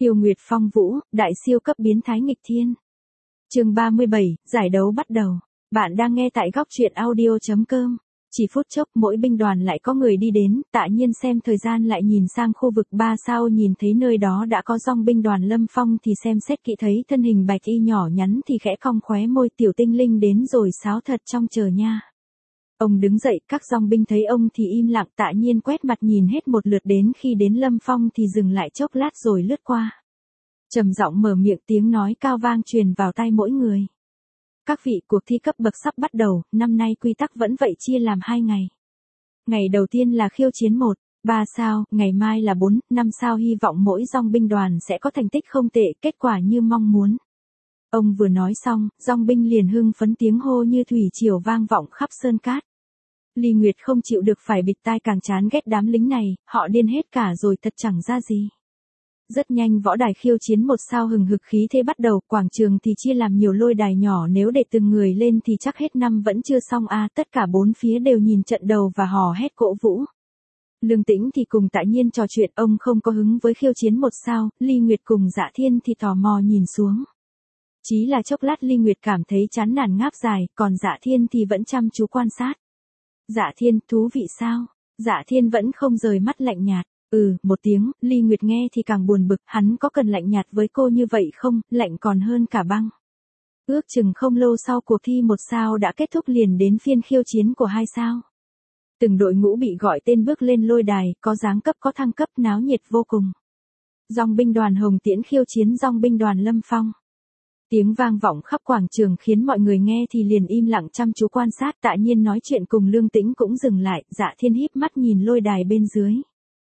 Tiêu Nguyệt Phong Vũ, đại siêu cấp biến thái nghịch thiên. Chương 37, giải đấu bắt đầu. Bạn đang nghe tại góc truyện audio.com. Chỉ phút chốc mỗi binh đoàn lại có người đi đến, Tạ Nhiên xem thời gian lại nhìn sang khu vực 3 sao, nhìn thấy nơi đó đã có dòng binh đoàn Lâm Phong thì xem xét kỹ thấy thân hình bạch y nhỏ nhắn thì khẽ cong khóe môi, tiểu tinh linh đến rồi sáo thật trong chờ nha. Ông đứng dậy, các dòng binh thấy ông thì im lặng, Tạ Nhiên quét mặt nhìn hết một lượt, đến khi đến Lâm Phong thì dừng lại chốc lát rồi lướt qua. Trầm giọng mở miệng, tiếng nói cao vang truyền vào tai mỗi người. Các vị, cuộc thi cấp bậc sắp bắt đầu, năm nay quy tắc vẫn vậy, chia làm 2 ngày. Ngày đầu tiên là khiêu chiến 1, 3 sao, ngày mai là 4, 5 sao, hy vọng mỗi dòng binh đoàn sẽ có thành tích không tệ, kết quả như mong muốn. Ông vừa nói xong, dòng binh liền hưng phấn, tiếng hô như thủy triều vang vọng khắp sơn cát. Ly Nguyệt không chịu được phải bịt tai, càng chán ghét đám lính này, họ điên hết cả rồi, thật chẳng ra gì. Rất nhanh võ đài khiêu chiến 1 sao hừng hực khí thế bắt đầu, quảng trường thì chia làm nhiều lôi đài nhỏ, nếu để từng người lên thì chắc hết năm vẫn chưa xong a. Tất cả bốn phía đều nhìn trận đầu và hò hét cổ vũ. Lương Tĩnh thì cùng Tạ Nhiên trò chuyện, ông không có hứng với khiêu chiến 1 sao, Ly Nguyệt cùng Dạ Thiên thì tò mò nhìn xuống. Chí là chốc lát Ly Nguyệt cảm thấy chán nản ngáp dài, còn Dạ Thiên thì vẫn chăm chú quan sát. Dạ Thiên, thú vị sao? Dạ Thiên vẫn không rời mắt, lạnh nhạt. Một tiếng, Ly Nguyệt nghe thì càng buồn bực, hắn có cần lạnh nhạt với cô như vậy không, lạnh còn hơn cả băng. Ước chừng không lâu sau, cuộc thi 1 sao đã kết thúc, liền đến phiên khiêu chiến của 2 sao. Từng đội ngũ bị gọi tên bước lên lôi đài, có giáng cấp có thăng cấp, náo nhiệt vô cùng. Dòng binh đoàn Hồng Tiễn khiêu chiến dòng binh đoàn Lâm Phong. Tiếng vang vọng khắp quảng trường khiến mọi người nghe thì liền im lặng chăm chú quan sát. Tạ Nhiên nói chuyện cùng Lương Tĩnh cũng dừng lại, Dạ Thiên híp mắt nhìn lôi đài bên dưới.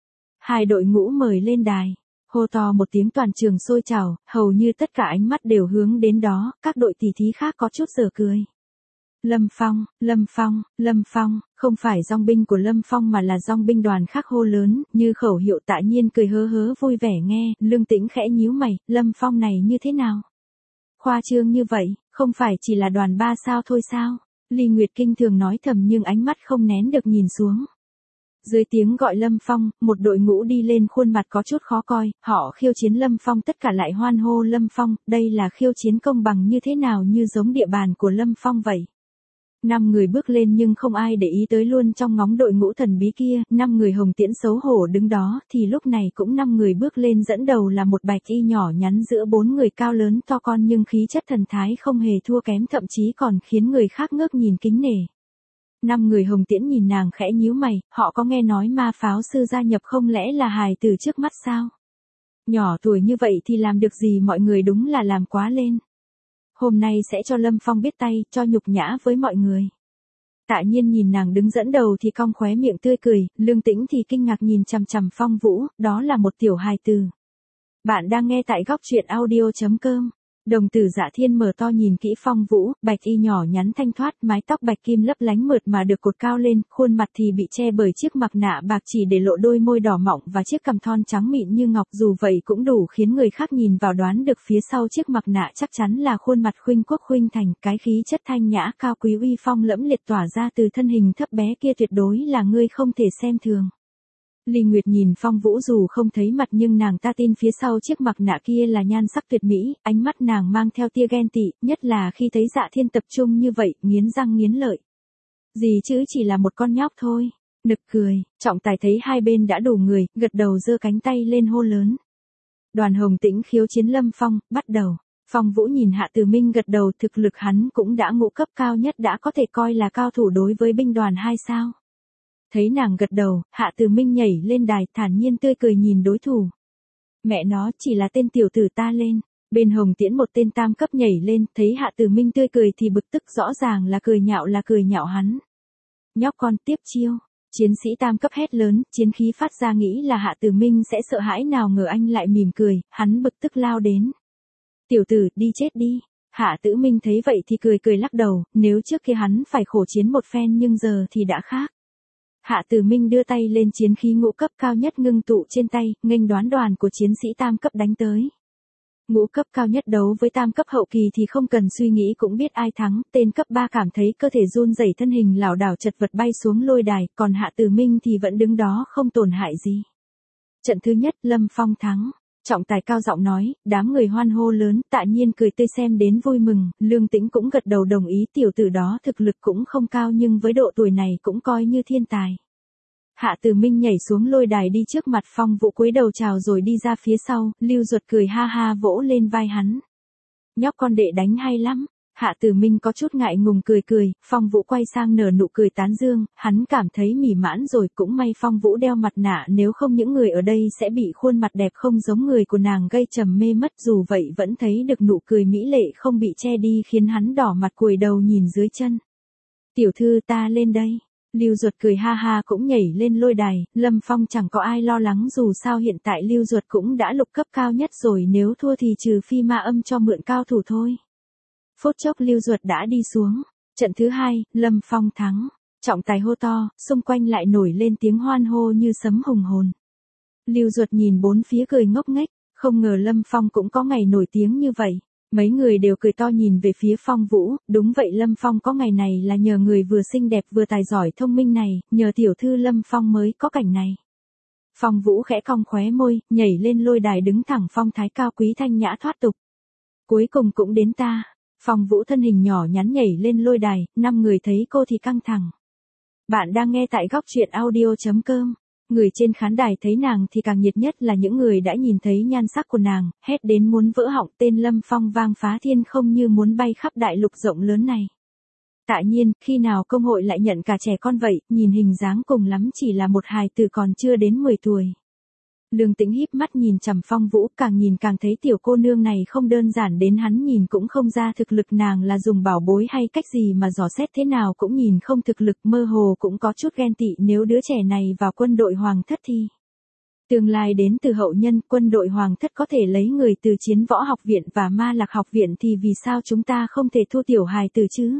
Hai đội ngũ mời lên đài, hô to một tiếng, toàn trường sôi trào, hầu như tất cả ánh mắt đều hướng đến đó, các đội tỷ thí khác có chút giở cười. Lâm Phong, Lâm Phong, Lâm Phong, không phải dòng binh của Lâm Phong mà là dòng binh đoàn khác hô lớn, như khẩu hiệu. Tạ Nhiên cười hớ hớ vui vẻ nghe, Lương Tĩnh khẽ nhíu mày, Lâm Phong này như thế nào? Khoa trương như vậy, không phải chỉ là đoàn 3 sao thôi sao? Ly Nguyệt kinh thường nói thầm nhưng ánh mắt không nén được nhìn xuống. Dưới tiếng gọi Lâm Phong, một đội ngũ đi lên, khuôn mặt có chút khó coi, họ khiêu chiến Lâm Phong, tất cả lại hoan hô Lâm Phong, đây là khiêu chiến công bằng như thế nào, như giống địa bàn của Lâm Phong vậy. 5 người bước lên nhưng không ai để ý tới luôn trong ngóng đội ngũ thần bí kia, 5 người Hồng Tiễn xấu hổ đứng đó, thì lúc này cũng 5 người bước lên, dẫn đầu là một bạch y nhỏ nhắn giữa 4 người cao lớn to con nhưng khí chất thần thái không hề thua kém, thậm chí còn khiến người khác ngước nhìn kính nể. 5 người Hồng Tiễn nhìn nàng khẽ nhíu mày, họ có nghe nói ma pháo sư gia nhập, không lẽ là hài tử trước mắt sao? Nhỏ tuổi như vậy thì làm được gì, mọi người đúng là làm quá lên. Hôm nay sẽ cho Lâm Phong biết tay, cho nhục nhã với mọi người. Tạ Nhiên nhìn nàng đứng dẫn đầu thì cong khóe miệng tươi cười, Lương Tĩnh thì kinh ngạc nhìn chằm chằm Phong Vũ, đó là một tiểu hài tử. Bạn đang nghe tại góc truyện audio.com. Đồng tử Dạ Thiên mở to nhìn kỹ Phong Vũ, bạch y nhỏ nhắn thanh thoát, mái tóc bạch kim lấp lánh mượt mà được cột cao lên, khuôn mặt thì bị che bởi chiếc mặt nạ bạc chỉ để lộ đôi môi đỏ mọng và chiếc cằm thon trắng mịn như ngọc, dù vậy cũng đủ khiến người khác nhìn vào đoán được phía sau chiếc mặt nạ chắc chắn là khuôn mặt khuynh quốc khuynh thành, cái khí chất thanh nhã cao quý uy phong lẫm liệt tỏa ra từ thân hình thấp bé kia tuyệt đối là người không thể xem thường. Ly Nguyệt nhìn Phong Vũ dù không thấy mặt nhưng nàng ta tin phía sau chiếc mặt nạ kia là nhan sắc tuyệt mỹ, ánh mắt nàng mang theo tia ghen tị, nhất là khi thấy Dạ Thiên tập trung như vậy, nghiến răng nghiến lợi. Gì chứ, chỉ là một con nhóc thôi. Nực cười, trọng tài thấy hai bên đã đủ người, gật đầu giơ cánh tay lên hô lớn. Đoàn Hồng Tĩnh khiêu chiến Lâm Phong, bắt đầu. Phong Vũ nhìn Hạ Từ Minh gật đầu, thực lực hắn cũng đã ngũ cấp cao nhất, đã có thể coi là cao thủ đối với binh đoàn 2 sao. Thấy nàng gật đầu, Hạ Từ Minh nhảy lên đài, thản nhiên tươi cười nhìn đối thủ. Mẹ nó, chỉ là tên tiểu tử ta lên. Bên Hồng Tiễn một tên tam cấp nhảy lên, thấy Hạ Từ Minh tươi cười thì bực tức, rõ ràng là cười nhạo hắn. Nhóc con, tiếp chiêu. Chiến sĩ tam cấp hét lớn, chiến khí phát ra, nghĩ là Hạ Từ Minh sẽ sợ hãi, nào ngờ anh lại mỉm cười, hắn bực tức lao đến. Tiểu tử, đi chết đi. Hạ Tử Minh thấy vậy thì cười lắc đầu, nếu trước kia hắn phải khổ chiến một phen nhưng giờ thì đã khác. Hạ Tử Minh đưa tay lên, chiến khí ngũ cấp cao nhất ngưng tụ trên tay, nghênh đoán đoàn của chiến sĩ tam cấp đánh tới. Ngũ cấp cao nhất đấu với tam cấp hậu kỳ thì không cần suy nghĩ cũng biết ai thắng, tên cấp 3 cảm thấy cơ thể run rẩy, thân hình lảo đảo chật vật bay xuống lôi đài, còn Hạ Tử Minh thì vẫn đứng đó không tổn hại gì. Trận thứ nhất, Lâm Phong thắng. Trọng tài cao giọng nói, đám người hoan hô lớn, Tạ Nhiên cười tươi xem đến vui mừng, Lương Tĩnh cũng gật đầu đồng ý, tiểu tử đó thực lực cũng không cao nhưng với độ tuổi này cũng coi như thiên tài. Hạ Từ Minh nhảy xuống lôi đài đi trước mặt Phong Vũ cúi đầu chào rồi đi ra phía sau, Lưu Duật cười ha ha vỗ lên vai hắn. Nhóc con đệ đánh hay lắm. Hạ Từ Minh có chút ngại ngùng cười cười, Phong Vũ quay sang nở nụ cười tán dương, hắn cảm thấy mỉ mãn rồi, cũng may Phong Vũ đeo mặt nạ, nếu không những người ở đây sẽ bị khuôn mặt đẹp không giống người của nàng gây trầm mê mất, dù vậy vẫn thấy được nụ cười mỹ lệ không bị che đi khiến hắn đỏ mặt cúi đầu nhìn dưới chân. Tiểu thư ta lên đây. Lưu Duật cười ha ha cũng nhảy lên lôi đài, Lâm Phong chẳng có ai lo lắng dù sao hiện tại Lưu Duật cũng đã lục cấp cao nhất rồi, nếu thua thì trừ phi ma âm cho mượn cao thủ thôi. Phút chốc Lưu Duật đã đi xuống. Trận thứ 2, Lâm Phong thắng. Trọng tài hô to, xung quanh lại nổi lên tiếng hoan hô như sấm hùng hồn. Lưu Duật nhìn bốn phía cười ngốc nghếch, không ngờ Lâm Phong cũng có ngày nổi tiếng như vậy. Mấy người đều cười to nhìn về phía Phong Vũ, đúng vậy Lâm Phong có ngày này là nhờ người vừa xinh đẹp vừa tài giỏi thông minh này, nhờ tiểu thư Lâm Phong mới có cảnh này. Phong Vũ khẽ cong khóe môi, nhảy lên lôi đài đứng thẳng phong thái cao quý thanh nhã thoát tục. Cuối cùng cũng đến ta. Phong Vũ thân hình nhỏ nhắn nhảy lên lôi đài, 5 người thấy cô thì căng thẳng. Bạn đang nghe tại góc truyện audio.com. Người trên khán đài thấy nàng thì càng nhiệt nhất là những người đã nhìn thấy nhan sắc của nàng, hét đến muốn vỡ họng, tên Lâm Phong vang phá thiên không như muốn bay khắp đại lục rộng lớn này. Tạ Nhiên, khi nào công hội lại nhận cả trẻ con vậy, nhìn hình dáng cùng lắm chỉ là một hài tử còn chưa đến 10 tuổi. Lương Tĩnh híp mắt nhìn chằm Phong Vũ, càng nhìn càng thấy tiểu cô nương này không đơn giản, đến hắn nhìn cũng không ra thực lực nàng là dùng bảo bối hay cách gì mà dò xét thế nào cũng nhìn không thực lực, mơ hồ cũng có chút ghen tị, nếu đứa trẻ này vào quân đội hoàng thất thì tương lai đến từ hậu nhân, quân đội hoàng thất có thể lấy người từ Chiến Võ Học Viện và Ma Lạc Học Viện thì vì sao chúng ta không thể thu tiểu hài tử chứ?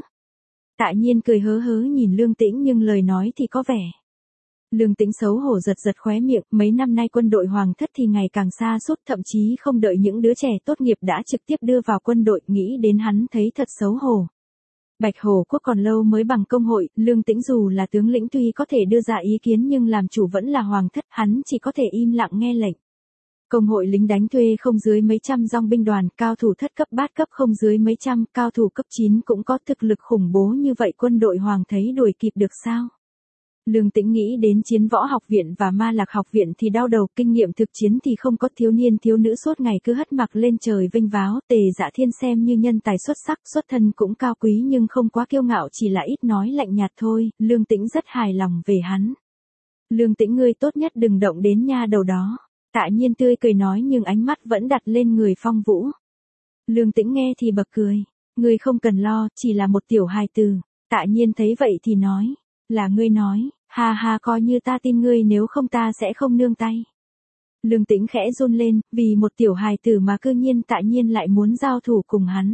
Tạ Nhiên cười hớ hớ nhìn Lương Tĩnh nhưng lời nói thì có vẻ. Lương Tĩnh xấu hổ giật giật khóe miệng, mấy năm nay quân đội hoàng thất thì ngày càng xa sút, thậm chí không đợi những đứa trẻ tốt nghiệp đã trực tiếp đưa vào quân đội, nghĩ đến hắn thấy thật xấu hổ. Bạch Hổ Quốc còn lâu mới bằng công hội, Lương Tĩnh dù là tướng lĩnh tuy có thể đưa ra ý kiến nhưng làm chủ vẫn là hoàng thất, hắn chỉ có thể im lặng nghe lệnh. Công hội lính đánh thuê không dưới mấy trăm dòng binh đoàn, cao thủ thất cấp bát cấp không dưới mấy trăm, cao thủ cấp 9 cũng có thực lực khủng bố như vậy, quân đội hoàng thấy đuổi kịp được sao? Lương Tĩnh nghĩ đến Chiến Võ Học Viện và Ma Lạc Học Viện thì đau đầu, kinh nghiệm thực chiến thì không có, thiếu niên thiếu nữ suốt ngày cứ hất mặc lên trời vênh váo, Tề Dạ Thiên xem như nhân tài xuất sắc, xuất thân cũng cao quý nhưng không quá kiêu ngạo, chỉ là ít nói lạnh nhạt thôi, Lương Tĩnh rất hài lòng về hắn. Lương Tĩnh ngươi tốt nhất đừng động đến nha đầu đó. Tạ Nhiên tươi cười nói nhưng ánh mắt vẫn đặt lên người Phong Vũ. Lương Tĩnh nghe thì bật cười, ngươi không cần lo, chỉ là một tiểu hài tử. Tạ Nhiên thấy vậy thì nói. Là ngươi nói, ha ha, coi như ta tin ngươi, nếu không ta sẽ không nương tay. Lương Tĩnh khẽ run lên, vì một tiểu hài tử mà cư nhiên Tạ Nhiên lại muốn giao thủ cùng hắn.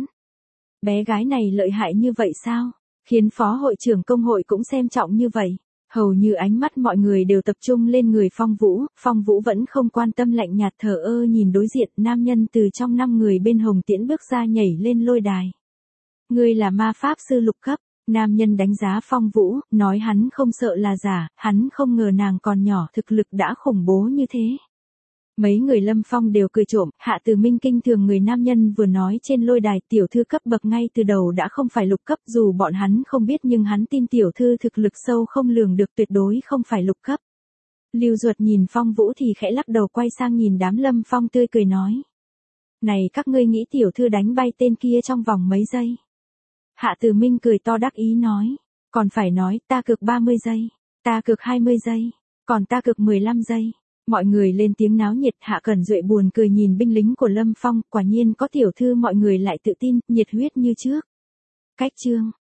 Bé gái này lợi hại như vậy sao? Khiến phó hội trưởng công hội cũng xem trọng như vậy. Hầu như ánh mắt mọi người đều tập trung lên người Phong Vũ vẫn không quan tâm, lạnh nhạt thờ ơ nhìn đối diện, nam nhân từ trong 5 người bên Hồng Tiễn bước ra nhảy lên lôi đài. Ngươi là ma pháp sư lục cấp. Nam nhân đánh giá Phong Vũ, nói hắn không sợ là giả, hắn không ngờ nàng còn nhỏ thực lực đã khủng bố như thế. Mấy người Lâm Phong đều cười trộm, Hạ Từ Minh kinh thường người nam nhân vừa nói trên lôi đài, tiểu thư cấp bậc ngay từ đầu đã không phải lục cấp, dù bọn hắn không biết nhưng hắn tin tiểu thư thực lực sâu không lường được, tuyệt đối không phải lục cấp. Lưu Duật nhìn Phong Vũ thì khẽ lắc đầu, quay sang nhìn đám Lâm Phong tươi cười nói. Này các ngươi nghĩ tiểu thư đánh bay tên kia trong vòng mấy giây? Hạ Từ Minh cười to đắc ý nói, còn phải nói, ta cược 30 giây, ta cược 20 giây, còn ta cược 15 giây. Mọi người lên tiếng náo nhiệt, Hạ Cẩn Duệ buồn cười nhìn binh lính của Lâm Phong, quả nhiên có tiểu thư mọi người lại tự tin, nhiệt huyết như trước. Cách chương